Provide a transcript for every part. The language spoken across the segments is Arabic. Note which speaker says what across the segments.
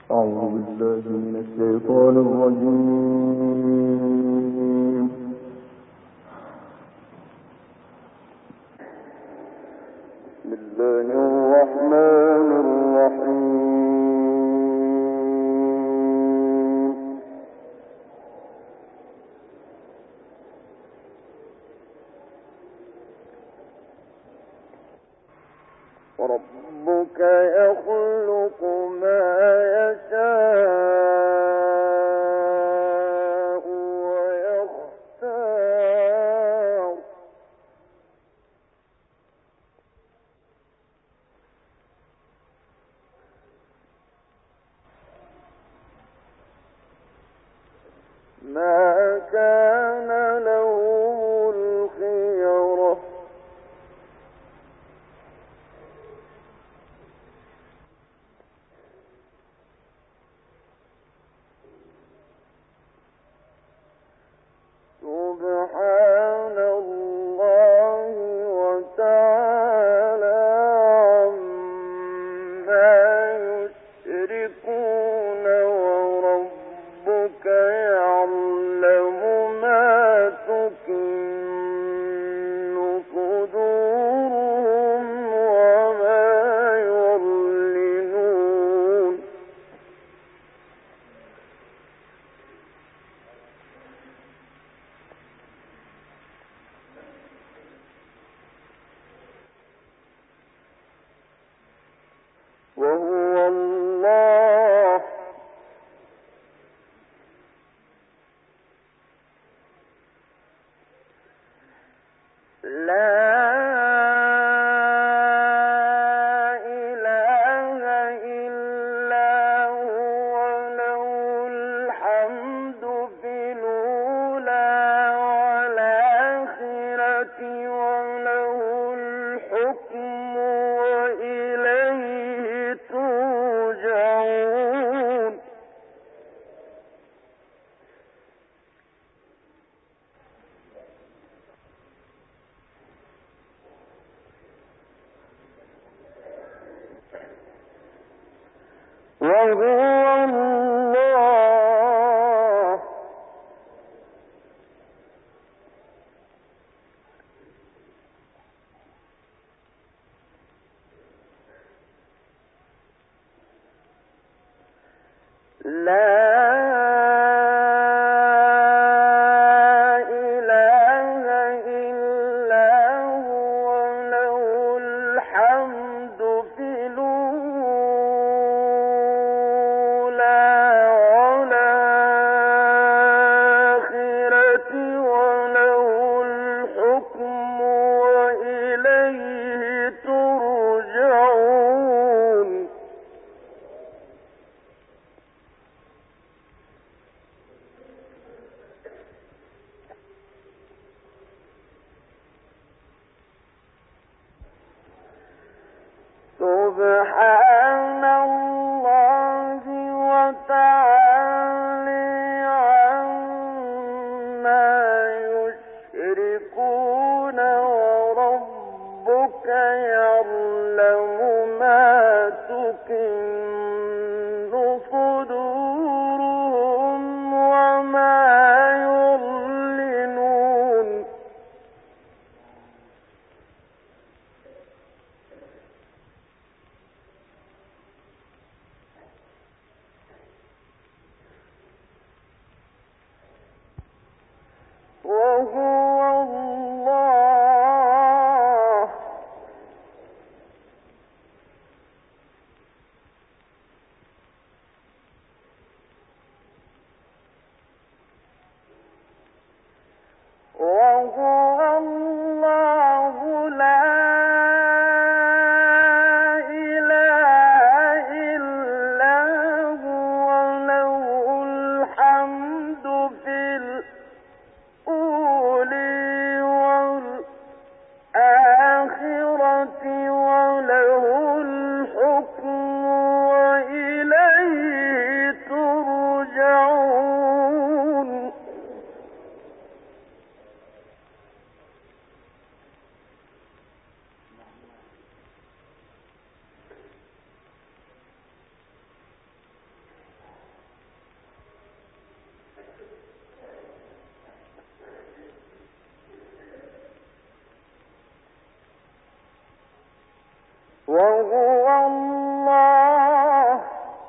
Speaker 1: أعوذ بالله من الشيطان الرجيم. بسم الله الرحمن الرحيم. ربك يخلق ما يشاء ويختار ما كان لهم الخيرة سبحان الله وتعالى عما يشركون وربك يعلم ما تكن صدورهم وما يعلنون وهو الله لا إله إلا هو له الحمد في الأولى والآخرة وله الحكم وإليه ترجعون وهو الله لا إله إلا هو له الحمد في الأولى والآخرة وله الحكم وإليه ترجعون سبحان الله وتعالى عما يشركون وربك يعلم ما تكن صدورهم وما يعلنون وهو الله وهو الله لا إله إلا هو له الحمد في الأولى والآخرة وله الحكم وإليه ترجعون وهو الله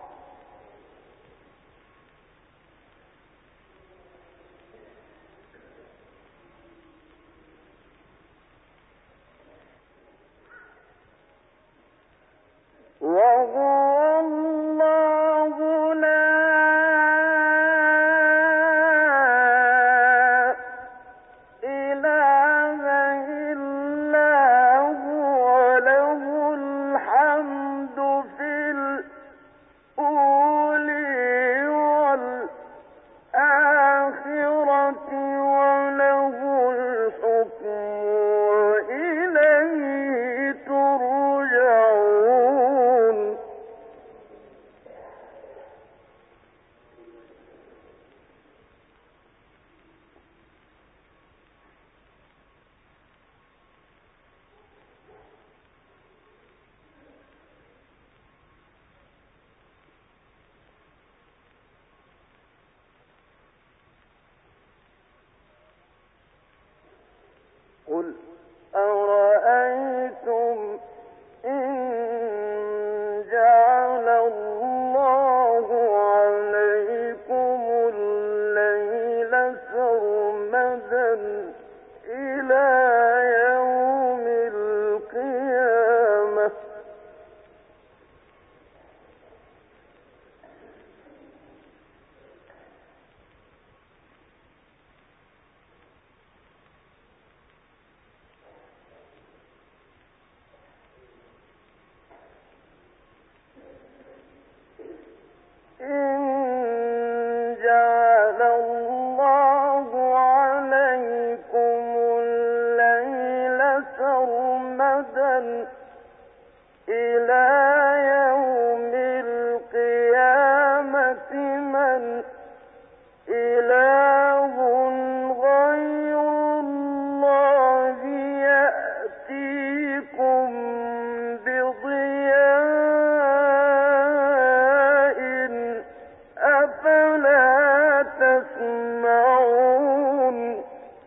Speaker 1: قل أرأيتم إن جعل الله عليكم الليل سرمدا إلى يوم القيامة إلى يوم القيامة من إله غير الله يأتيكم بضياء أفلا تسمعون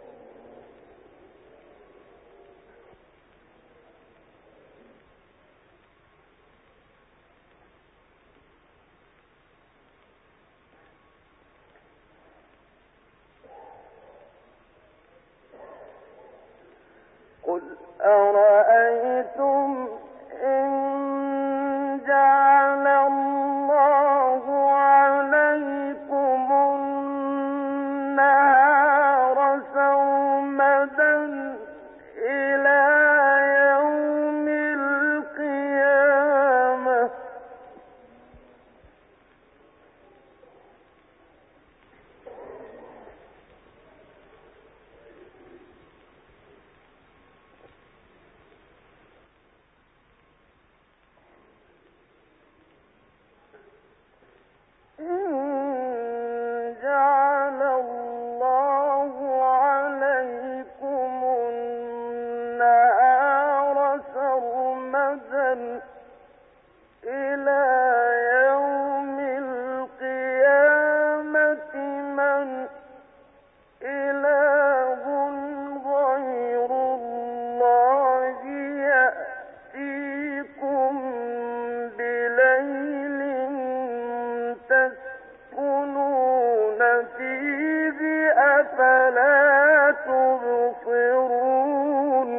Speaker 1: قل أرأيتم إن جعل الله عليكم النهار سرمدا إلى يوم القيامة إلى يوم القيامة من إله غير الله يأتيكم بليل تسكنون فيه أفلا تبصرون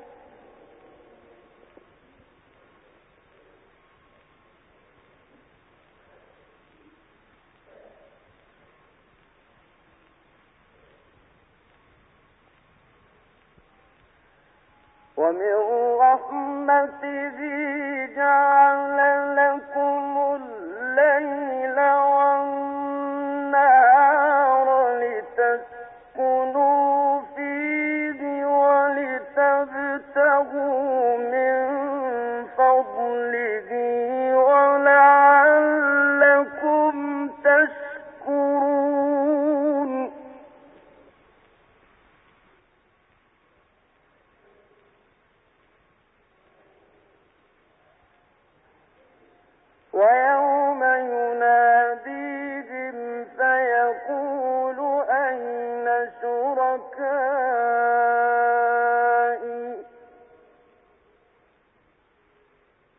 Speaker 1: ومن رحمته جعل لكم الليل والنهار لتسكنوا فيه ولتبتغوا من فضله ولعلكم تشكرون ويوم يناديهم فيقول أين شركائي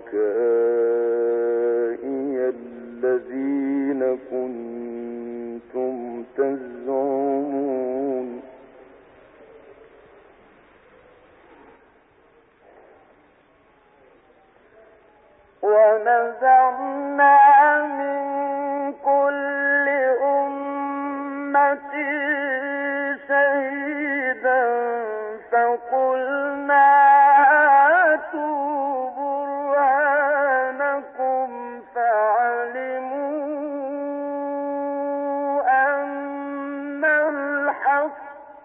Speaker 1: الذين كنتم تزعمون ونزعنا من كل أمة شهيدا فقلنا هاتوا برهانكم فعلموا أن الحق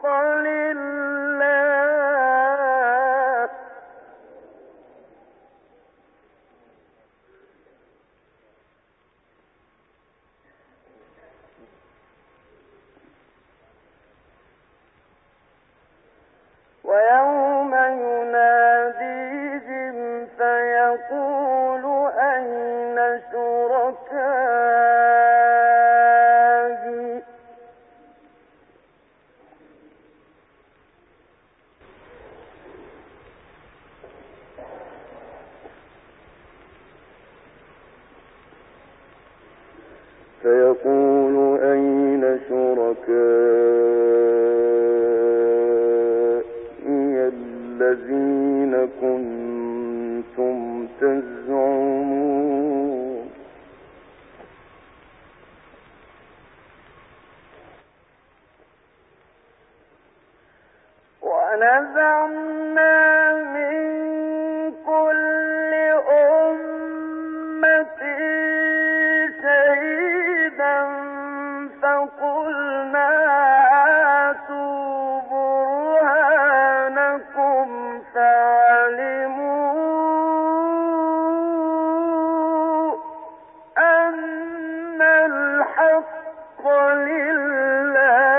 Speaker 1: لله ويوم يناديهم فيقول أين شركائي الذين كنتم تزعمون ونزعنا من كل أمة شهيدا فقلنا هاتوا برهانكم فعلموا أن الحق لله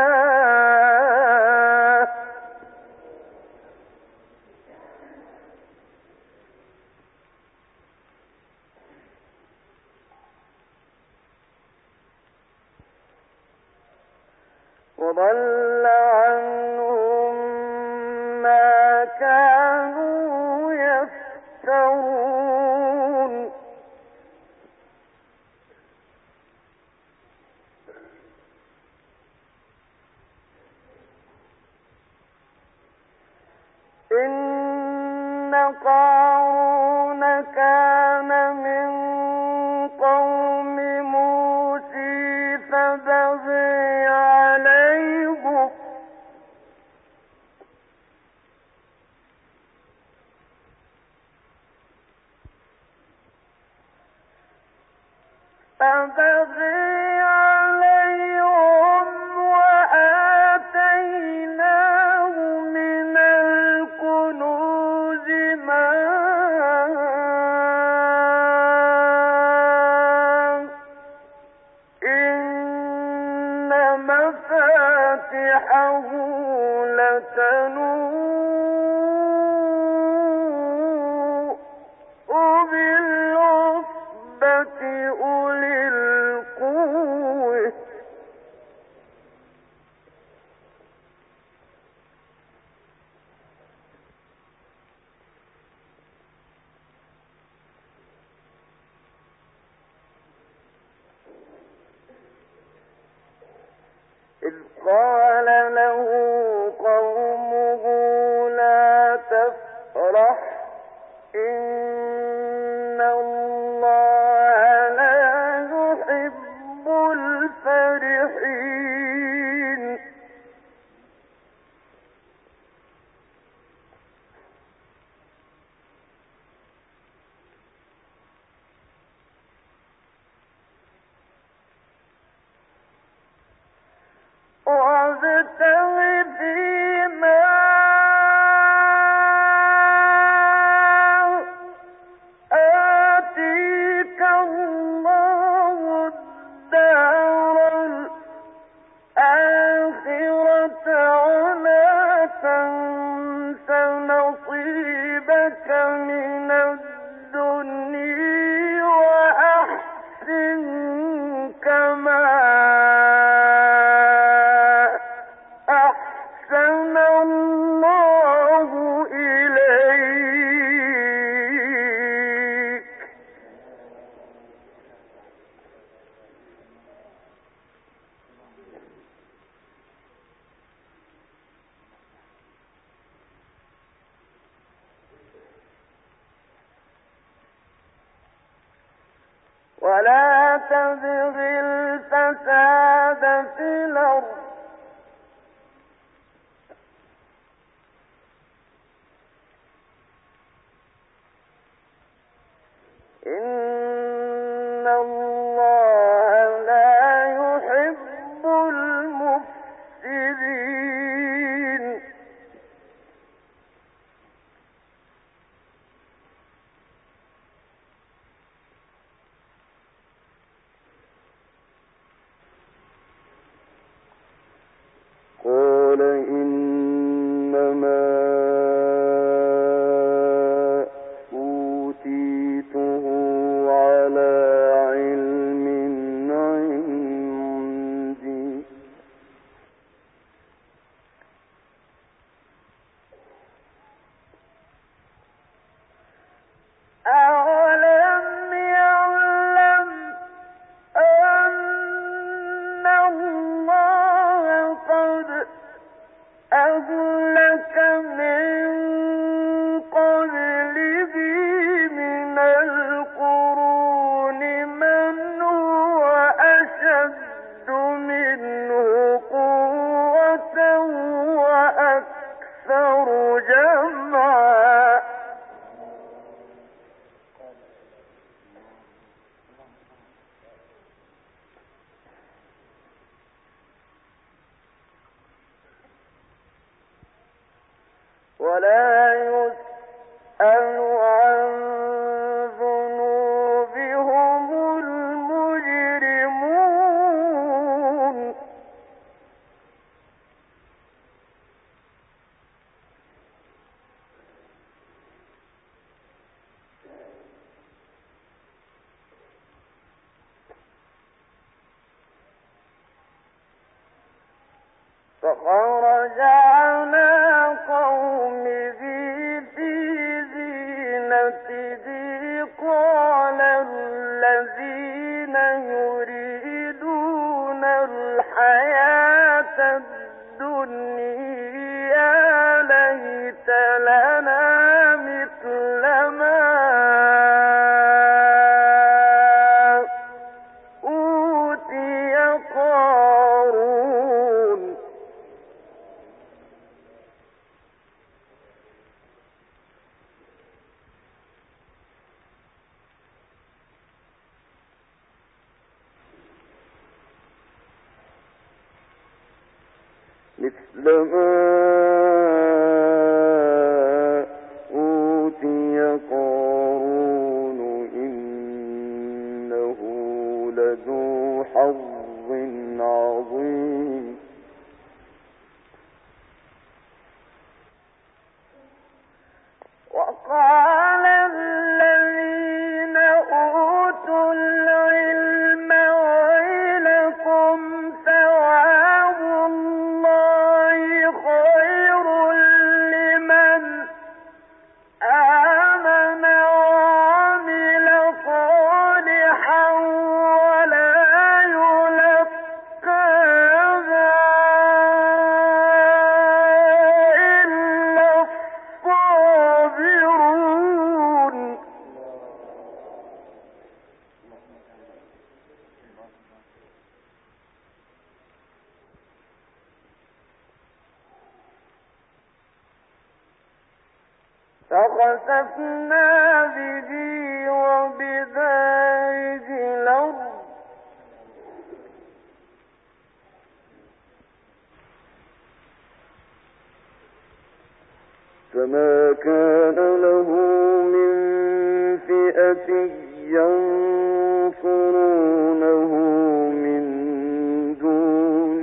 Speaker 1: وضل عنهم ما كانوا يفترون إن قارون كان من قوم موسى فبغي عليهم وآتيناه من الكنوز ما إن مفاتحه لتنوء بالعصبة أولي القوة إذ قال له قومه لا تفرح إن الله لا يحب الفرحين وابتغ فيما آتيك الله الدار الآخرة ولا تنس نصيبك من الدنيا وأحسن كما أحسن تبغي الفساد في الأرض إن الله لا يحب المفسدين قال إنما أوتيته على علم عندي أولم يعلم أن الله قد أهلك من قبله من القرون من هو أشد منه قوة وأكثر جمعا ولا يسأل عن ذنوبهم المجرمون فخرج على قومه في زينته قال الذين يريدون الحياة الدنيا ليت لنا مثل ما أوتي قارون مثل ما أوتي قارون إنه لذو حظ عظيم وقال الذين أوتوا العلم ويلكم ثواب الله خير لمن آمن وعمل صالحا ولا يلقاها إلا الصابرون فخسفنا به وبداره الأرض فما كان له من فئة ينصرونه من دون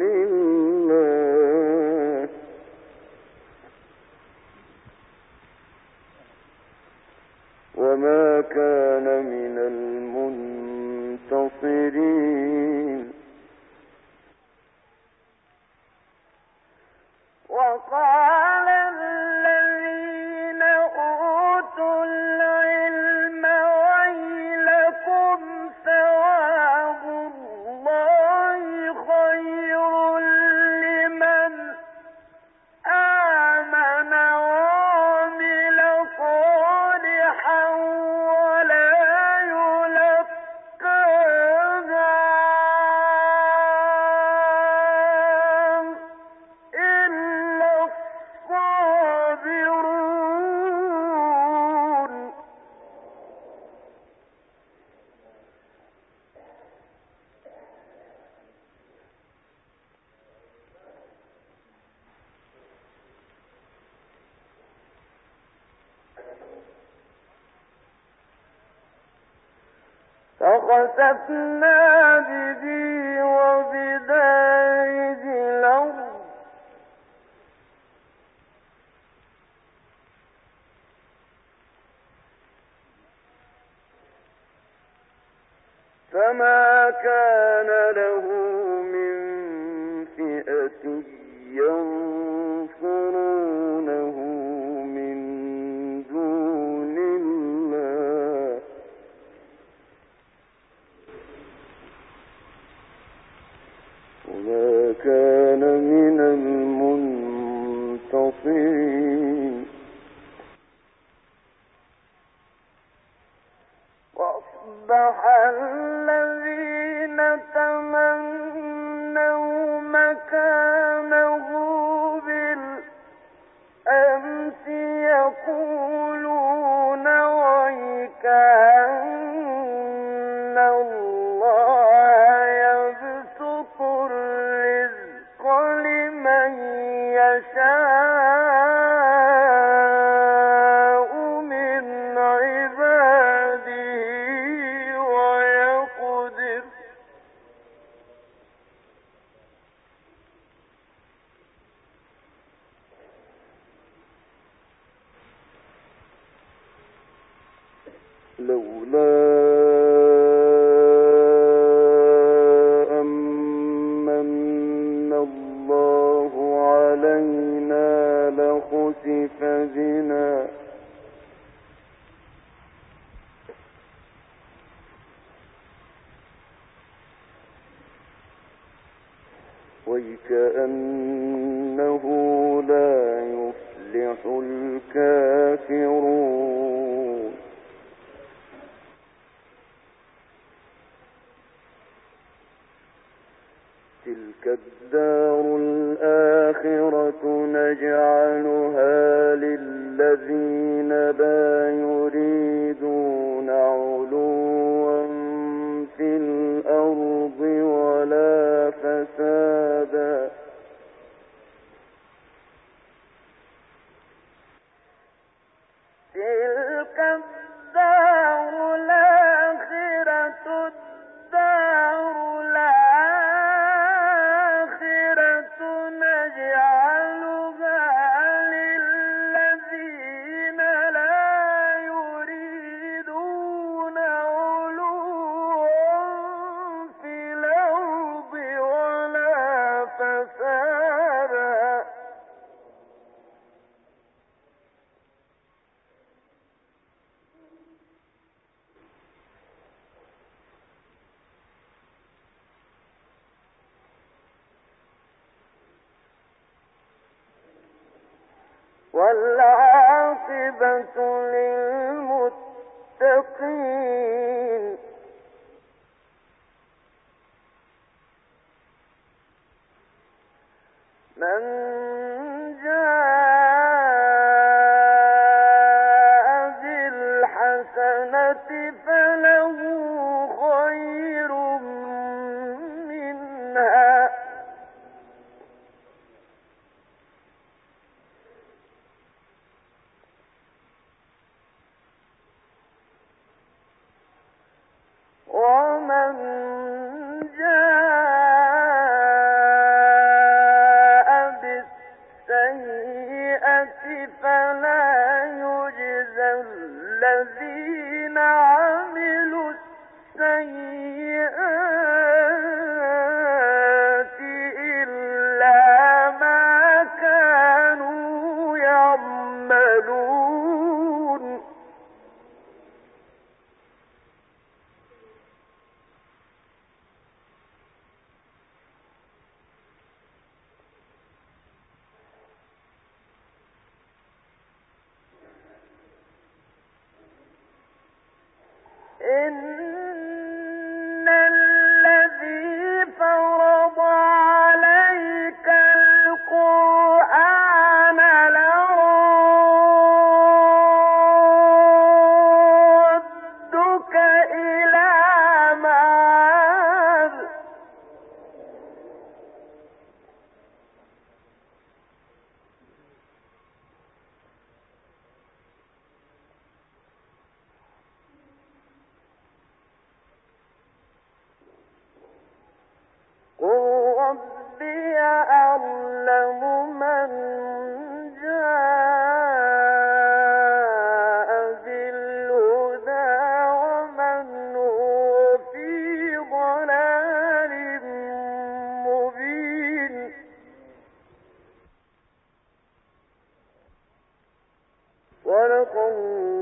Speaker 1: الله وما كان من المنتصرين وقال الذين أوتوا العلم ويلكم ثواب الله خير لمن آمن وعمل صالحا ولا يلقاها فخسفنا به وبداره الأرض فما كان له من فئة ينصرونه من دون الله وما كان من المنتصرين وأصبح الذين تمنوا مكانه بالأمس يقولون ويك أن الله يبسط الرزق لمن يشاء من عباده ويقدر لولا أمن الله علينا لخسف بنا وكأنه لا يفلح الكافرون تلك الدار الآخرة نجعلها للذين لا يريدون علوا في الأرض ولا فسادا تلك الدار الآخرة الدار الآخرة نجعلها للذين لا يريدون علوا في الأرض ولا فسادا والعاقبة للمتقين من جاء بالحسنة فله خير منها ومن جاء بالسيئة فلا يجزى الذين عملوا السيئات إلا ما كانوا يعملون واتقوا